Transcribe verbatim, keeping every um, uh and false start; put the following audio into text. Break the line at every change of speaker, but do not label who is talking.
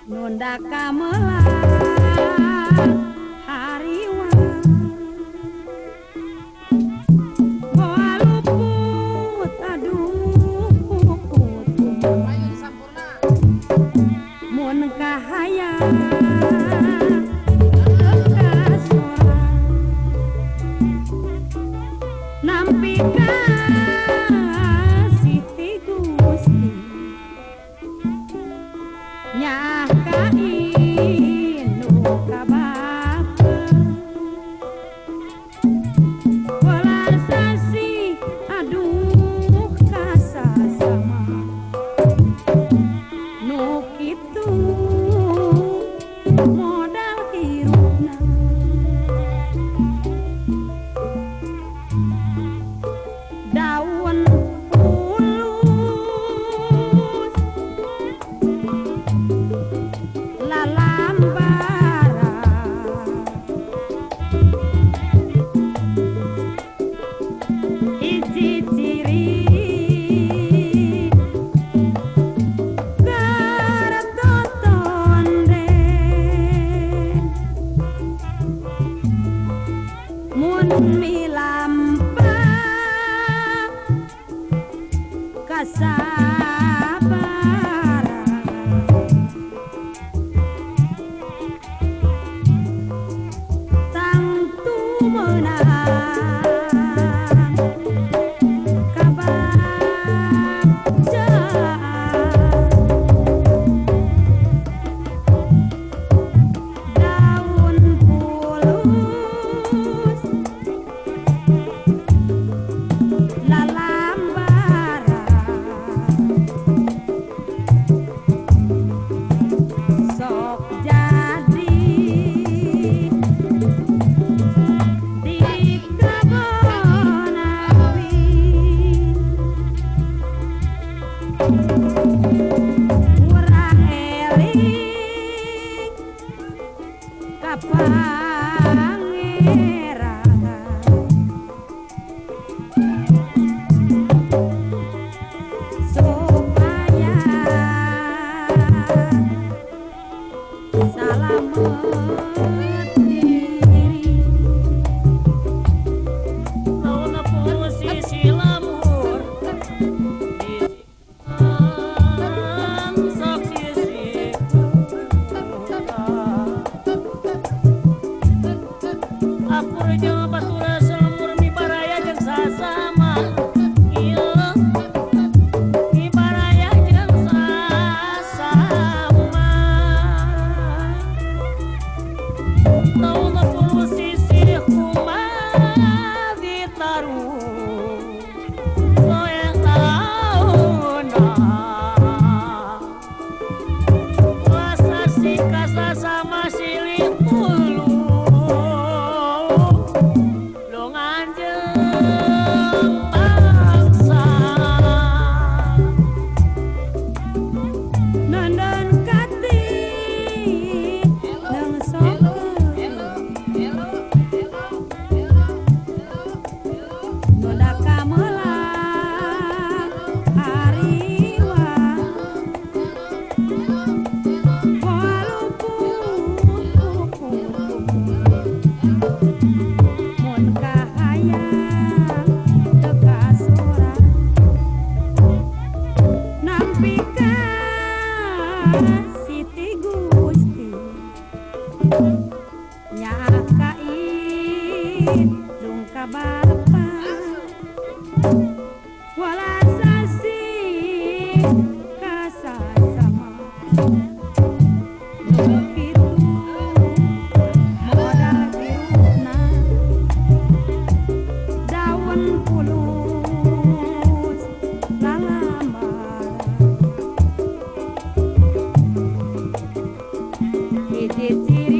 Nunda kamelan hariwan boa luput aduh puput mun kahayang kasoran nampi ka Siti Gusti nyah kainu kabapeung welas sasi aduh kasasama nu kitu modal hirupna daun pulus lalambara hiji ciri karetotonden mun milampa kasabaran tangtu menang kabajaan daun pulus lalambara sok jadi di kebon api urang eling ka pangeran supaya salamet diri
Launa posisi lamur Disimpan saksi Akur jeung batura selemur mibaraya jeung sasama Ieu mibaraya jeung sasama Launa posisi kumaha ditaruh Soeng tauna Wasasi kasasama silih puluh Longan jeung bangsa
nonton kati nang sokeun nunda kamelan hariwan boa luput mun kahayang teu kasoran nampi ka Siti Gusti nyah kaidung ka bapa welas sasi kasasama nu kitu modal hirupna daun pulus lalambara hiji ciri